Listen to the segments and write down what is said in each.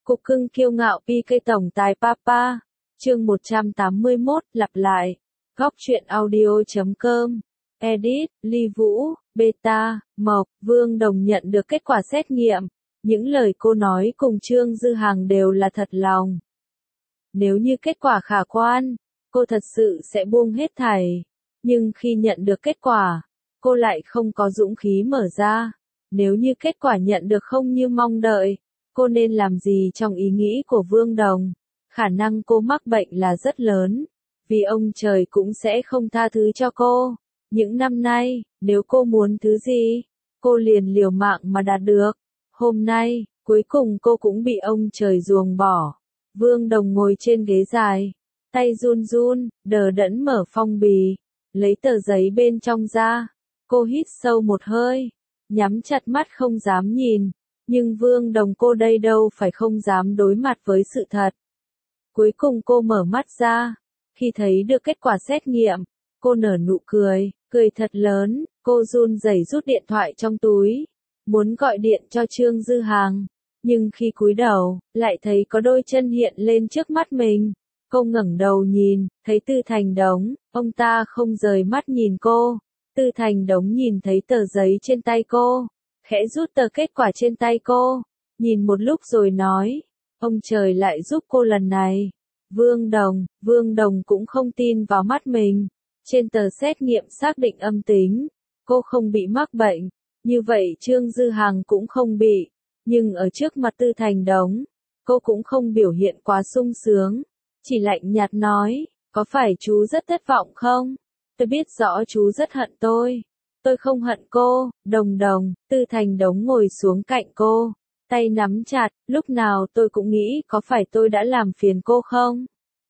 Cục cưng kiêu ngạo PK tổng tài Papa. Chương 181, lặp lại. Góc truyện audio.com. Edit, Ly Vũ, Beta, Mộc, Vương Đồng nhận được kết quả xét nghiệm. Những lời cô nói cùng Trương Dư Hằng đều là thật lòng. Nếu như kết quả khả quan, cô thật sự sẽ buông hết thảy. Nhưng khi nhận được kết quả, cô lại không có dũng khí mở ra. Nếu như kết quả nhận được không như mong đợi, cô nên làm gì trong ý nghĩ của Vương Đồng? Khả năng cô mắc bệnh là rất lớn, vì ông trời cũng sẽ không tha thứ cho cô. Những năm nay, nếu cô muốn thứ gì, cô liền liều mạng mà đạt được. Hôm nay, cuối cùng cô cũng bị ông trời ruồng bỏ. Vương Đồng ngồi trên ghế dài, tay run run, đờ đẫn mở phong bì, lấy tờ giấy bên trong ra. Cô hít sâu một hơi, nhắm chặt mắt không dám nhìn. Nhưng Vương Đồng cô đây đâu phải không dám đối mặt với sự thật. Cuối cùng cô mở mắt ra. Khi thấy được kết quả xét nghiệm, cô nở nụ cười, cười thật lớn. Cô run rẩy rút điện thoại trong túi, muốn gọi điện cho Trương Dư Hằng. Nhưng khi cúi đầu, lại thấy có đôi chân hiện lên trước mắt mình. Cô ngẩng đầu nhìn, thấy Tư Thành Đống, ông ta không rời mắt nhìn cô. Tư Thành Đống nhìn thấy tờ giấy trên tay cô, khẽ rút tờ kết quả trên tay cô, nhìn một lúc rồi nói, ông trời lại giúp cô lần này. Vương Đồng cũng không tin vào mắt mình. Trên tờ xét nghiệm xác định âm tính, cô không bị mắc bệnh, như vậy Trương Dư Hằng cũng không bị. Nhưng ở trước mặt Tư Thành Đống, cô cũng không biểu hiện quá sung sướng, chỉ lạnh nhạt nói, có phải chú rất thất vọng không? Tôi biết rõ chú rất hận tôi. Tôi không hận cô, Đồng. Tư Thành Đống ngồi xuống cạnh cô, tay nắm chặt, lúc nào tôi cũng nghĩ có phải tôi đã làm phiền cô không?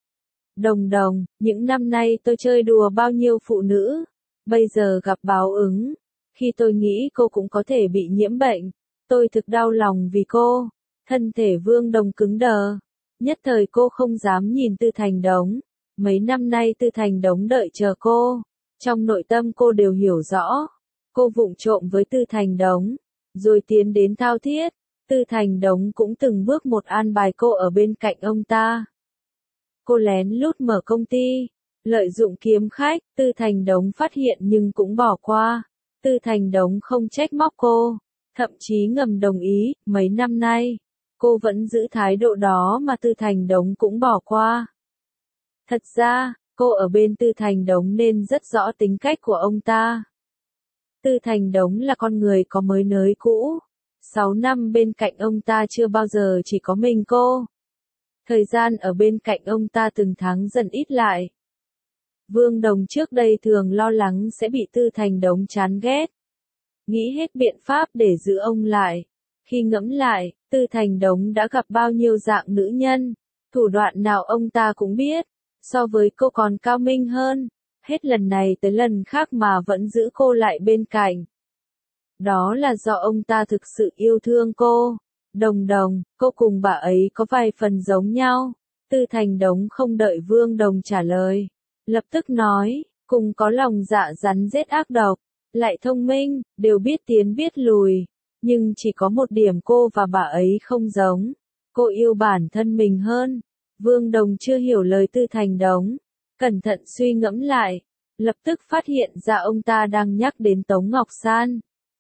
Đồng, những năm nay tôi chơi đùa bao nhiêu phụ nữ, bây giờ gặp báo ứng. Khi tôi nghĩ cô cũng có thể bị nhiễm bệnh, tôi thực đau lòng vì cô. Thân thể Vương Đồng cứng đờ, nhất thời cô không dám nhìn Tư Thành Đống. Mấy năm nay Tư Thành Đống đợi chờ cô, trong nội tâm cô đều hiểu rõ. Cô vụng trộm với Tư Thành Đống, rồi tiến đến thao thiết. Tư Thành Đống cũng từng bước một an bài cô ở bên cạnh ông ta. Cô lén lút mở công ty, lợi dụng kiếm khách. Tư Thành Đống phát hiện nhưng cũng bỏ qua. Tư Thành Đống không trách móc cô, thậm chí ngầm đồng ý. Mấy năm nay, cô vẫn giữ thái độ đó mà Tư Thành Đống cũng bỏ qua. Thật ra, cô ở bên Tư Thành Đống nên rất rõ tính cách của ông ta. Tư Thành Đống là con người có mới nới cũ. 6 năm bên cạnh ông ta chưa bao giờ chỉ có mình cô. Thời gian ở bên cạnh ông ta từng tháng dần ít lại. Vương Đồng trước đây thường lo lắng sẽ bị Tư Thành Đống chán ghét, nghĩ hết biện pháp để giữ ông lại. Khi ngẫm lại, Tư Thành Đống đã gặp bao nhiêu dạng nữ nhân, thủ đoạn nào ông ta cũng biết, so với cô còn cao minh hơn. Hết lần này tới lần khác mà vẫn giữ cô lại bên cạnh. Đó là do ông ta thực sự yêu thương cô. Đồng, cô cùng bà ấy có vài phần giống nhau. Tư Thành Đống không đợi Vương Đồng trả lời, lập tức nói, cùng có lòng dạ rắn rết ác độc, lại thông minh, đều biết tiến biết lùi. Nhưng chỉ có một điểm cô và bà ấy không giống. Cô yêu bản thân mình hơn. Vương Đồng chưa hiểu lời Tư Thành Đống, cẩn thận suy ngẫm lại, lập tức phát hiện ra ông ta đang nhắc đến Tống Ngọc San.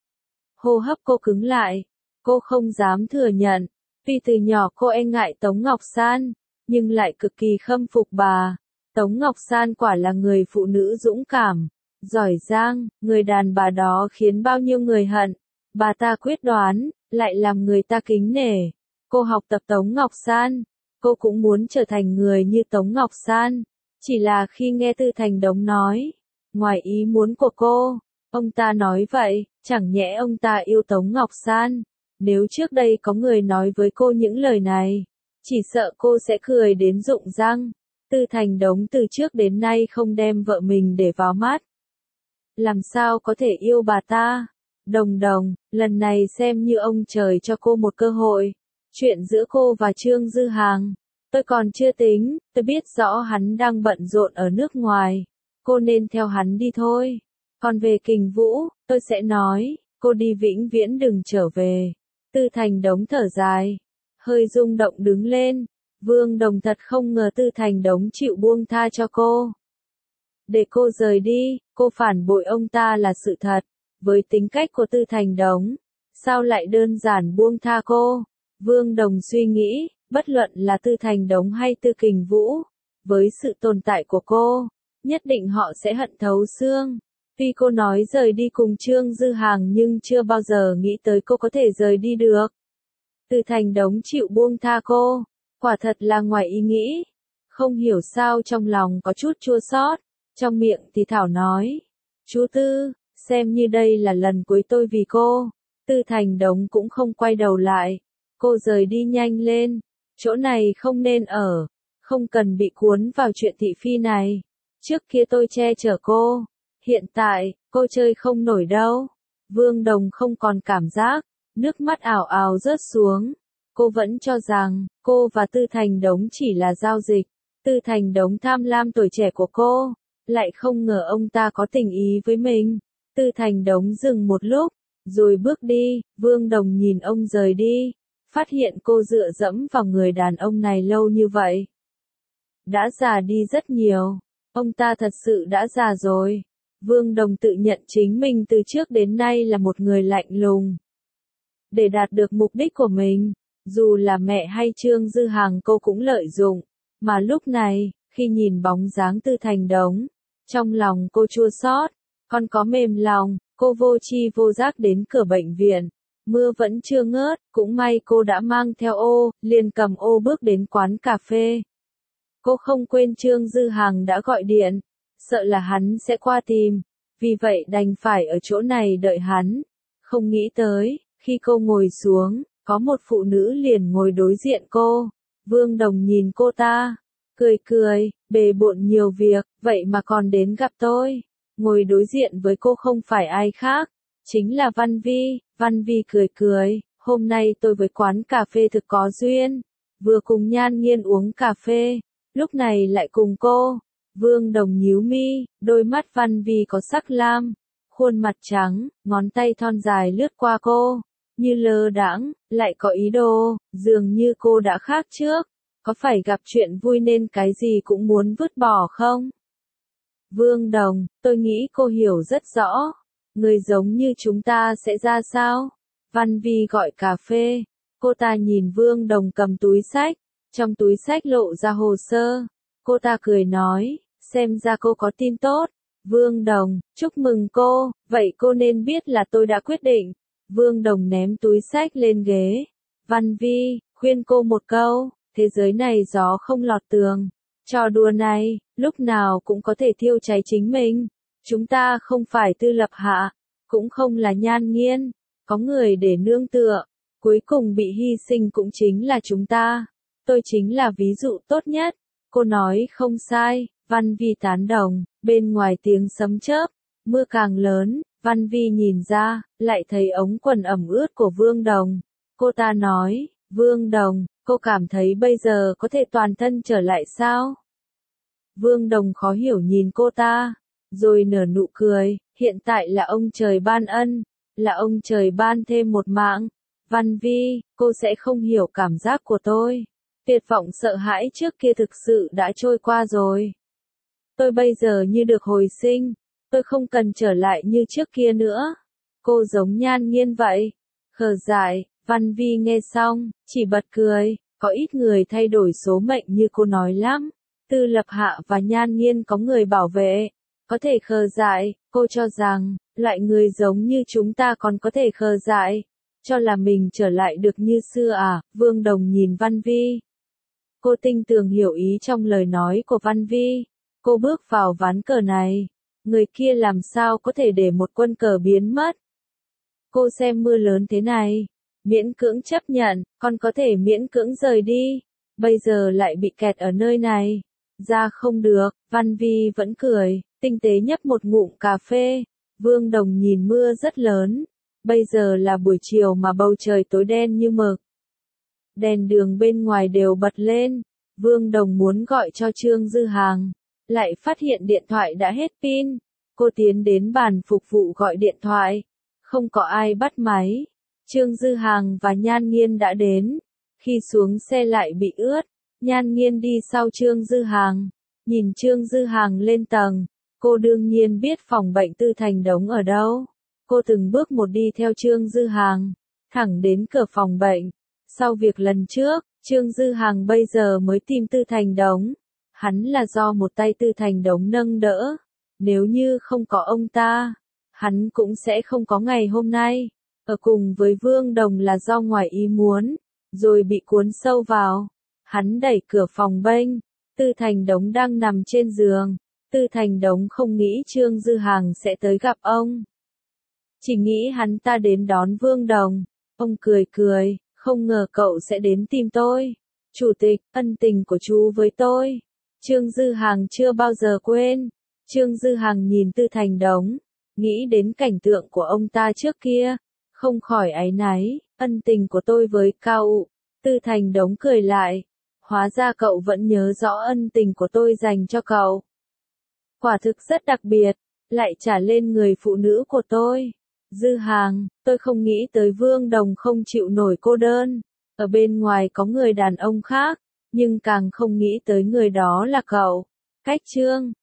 Hô hấp cô cứng lại, cô không dám thừa nhận, vì từ nhỏ cô e ngại Tống Ngọc San, nhưng lại cực kỳ khâm phục bà. Tống Ngọc San quả là người phụ nữ dũng cảm, giỏi giang, người đàn bà đó khiến bao nhiêu người hận. Bà ta quyết đoán, lại làm người ta kính nể. Cô học tập Tống Ngọc San, cô cũng muốn trở thành người như Tống Ngọc San. Chỉ là khi nghe Tư Thành Đống nói, ngoài ý muốn của cô, ông ta nói vậy, chẳng nhẽ ông ta yêu Tống Ngọc San. Nếu trước đây có người nói với cô những lời này, chỉ sợ cô sẽ cười đến rụng răng. Tư Thành Đống từ trước đến nay không đem vợ mình để vào mắt. Làm sao có thể yêu bà ta? Đồng, lần này xem như ông trời cho cô một cơ hội. Chuyện giữa cô và Trương Dư Hằng, tôi còn chưa tính, tôi biết rõ hắn đang bận rộn ở nước ngoài. Cô nên theo hắn đi thôi. Còn về Kình Vũ, tôi sẽ nói, cô đi vĩnh viễn đừng trở về. Tư Thành Đống thở dài. hơi rung động đứng lên. Vương Đồng thật không ngờ Tư Thành Đống chịu buông tha cho cô. Để cô rời đi, cô phản bội ông ta là sự thật. Với tính cách của Tư Thành Đống, sao lại đơn giản buông tha cô? Vương Đồng suy nghĩ, bất luận là Tư Thành Đống hay Tư Kình Vũ, với sự tồn tại của cô, nhất định họ sẽ hận thấu xương. Tuy cô nói rời đi cùng Trương Dư Hàng nhưng chưa bao giờ nghĩ tới cô có thể rời đi được. Tư Thành Đống chịu buông tha cô, quả thật là ngoài ý nghĩ. Không hiểu sao trong lòng có chút chua xót, trong miệng thì thảo nói. Chú Tư, xem như đây là lần cuối tôi vì cô. Tư Thành Đống cũng không quay đầu lại. Cô rời đi nhanh lên, chỗ này không nên ở, không cần bị cuốn vào chuyện thị phi này. Trước kia tôi che chở cô, hiện tại, cô chơi không nổi đâu. Vương Đồng không còn cảm giác, nước mắt ảo ảo rớt xuống. Cô vẫn cho rằng, cô và Tư Thành Đống chỉ là giao dịch. Tư Thành Đống tham lam tuổi trẻ của cô, lại không ngờ ông ta có tình ý với mình. Tư Thành Đống dừng một lúc, rồi bước đi. Vương Đồng nhìn ông rời đi, phát hiện cô dựa dẫm vào người đàn ông này lâu như vậy. Đã già đi rất nhiều, ông ta thật sự đã già rồi. Vương Đồng tự nhận chính mình từ trước đến nay là một người lạnh lùng. Để đạt được mục đích của mình, dù là mẹ hay Trương Dư Hàng cô cũng lợi dụng. Mà lúc này, khi nhìn bóng dáng Tư Thành Đống, trong lòng cô chua xót, còn có mềm lòng. Cô vô tri vô giác đến cửa bệnh viện. Mưa vẫn chưa ngớt, cũng may cô đã mang theo ô, liền cầm ô bước đến quán cà phê. Cô không quên Trương Dư Hàng đã gọi điện, sợ là hắn sẽ qua tìm, vì vậy đành phải ở chỗ này đợi hắn. Không nghĩ tới, khi cô ngồi xuống, có một phụ nữ liền ngồi đối diện cô. Vương Đồng nhìn cô ta, cười cười, bề bộn nhiều việc, vậy mà còn đến gặp tôi. Ngồi đối diện với cô không phải ai khác, chính là Văn Vi. Văn Vi cười cười, hôm nay tôi với quán cà phê thực có duyên, vừa cùng Nhan Nghiên uống cà phê, lúc này lại cùng cô. Vương Đồng nhíu mi, đôi mắt Văn Vi có sắc lam, khuôn mặt trắng, ngón tay thon dài lướt qua cô, như lơ đãng, lại có ý đồ, dường như cô đã khác trước, có phải gặp chuyện vui nên cái gì cũng muốn vứt bỏ không? Vương Đồng, tôi nghĩ cô hiểu rất rõ, người giống như chúng ta sẽ ra sao? Văn Vi gọi cà phê, cô ta nhìn Vương Đồng cầm túi xách, trong túi xách lộ ra hồ sơ. Cô ta cười nói, xem ra cô có tin tốt. Vương Đồng, chúc mừng cô, vậy cô nên biết là tôi đã quyết định. Vương Đồng ném túi xách lên ghế. Văn Vi, khuyên cô một câu, thế giới này gió không lọt tường. Trò đùa này, lúc nào cũng có thể thiêu cháy chính mình. Chúng ta không phải Tư Lập Hạ, cũng không là Nhan Nghiên, có người để nương tựa. Cuối cùng bị hy sinh cũng chính là chúng ta. Tôi chính là ví dụ tốt nhất. Cô nói không sai, Văn Vi tán đồng. Bên ngoài tiếng sấm chớp, mưa càng lớn, Văn Vi nhìn ra, lại thấy ống quần ẩm ướt của Vương Đồng. Cô ta nói, Vương Đồng, cô cảm thấy bây giờ có thể toàn thân trở lại sao? Vương Đồng khó hiểu nhìn cô ta, rồi nở nụ cười, hiện tại là ông trời ban ân, là ông trời ban thêm một mạng. Văn Vi, cô sẽ không hiểu cảm giác của tôi. Tuyệt vọng sợ hãi trước kia thực sự đã trôi qua rồi. Tôi bây giờ như được hồi sinh, tôi không cần trở lại như trước kia nữa. Cô giống Nhan Nghiên vậy. Khờ dại, Văn Vi nghe xong, chỉ bật cười, có ít người thay đổi số mệnh như cô nói lắm. Tư Lập Hạ và Nhan Nghiên có người bảo vệ, có thể khờ dại, cô cho rằng, loại người giống như chúng ta còn có thể khờ dại, cho là mình trở lại được như xưa à? Vương Đồng nhìn Văn Vi. Cô tinh tường hiểu ý trong lời nói của Văn Vi. Cô bước vào ván cờ này, người kia làm sao có thể để một quân cờ biến mất. Cô xem mưa lớn thế này, miễn cưỡng chấp nhận, còn có thể miễn cưỡng rời đi, bây giờ lại bị kẹt ở nơi này. Ra không được, Văn Vi vẫn cười, tinh tế nhấp một ngụm cà phê. Vương Đồng nhìn mưa rất lớn, bây giờ là buổi chiều mà bầu trời tối đen như mực. Đèn đường bên ngoài đều bật lên, Vương Đồng muốn gọi cho Trương Dư Hàng, lại phát hiện điện thoại đã hết pin. Cô tiến đến bàn phục vụ gọi điện thoại, không có ai bắt máy. Trương Dư Hàng và Nhan Nghiên đã đến. Khi xuống xe lại bị ướt, Nhan Nghiên đi sau Trương Dư Hàng. Nhìn Trương Dư Hàng lên tầng, cô đương nhiên biết phòng bệnh Tư Thành Đống ở đâu. Cô từng bước một đi theo Trương Dư Hàng, thẳng đến cửa phòng bệnh. Sau việc lần trước, Trương Dư Hàng bây giờ mới tìm Tư Thành Đống. Hắn là do một tay Tư Thành Đống nâng đỡ. Nếu như không có ông ta, hắn cũng sẽ không có ngày hôm nay. Ở cùng với Vương Đồng là do ngoài ý muốn, rồi bị cuốn sâu vào. Hắn đẩy cửa phòng bênh, Tư Thành Đống đang nằm trên giường. Tư Thành Đống không nghĩ Trương Dư Hàng sẽ tới gặp ông. Chỉ nghĩ hắn ta đến đón Vương Đồng. Ông cười cười, không ngờ cậu sẽ đến tìm tôi. Chủ tịch, ân tình của chú với tôi. Trương Dư Hàng chưa bao giờ quên. Trương Dư Hàng nhìn Tư Thành Đống, nghĩ đến cảnh tượng của ông ta trước kia, không khỏi áy náy, ân tình của tôi với cậu. Tư Thành Đống cười lại, hóa ra cậu vẫn nhớ rõ ân tình của tôi dành cho cậu. Quả thực rất đặc biệt, lại trả lên người phụ nữ của tôi. Dư Hàng, tôi không nghĩ tới Vương Đồng không chịu nổi cô đơn. Ở bên ngoài có người đàn ông khác, nhưng càng không nghĩ tới người đó là cậu. Cách Trương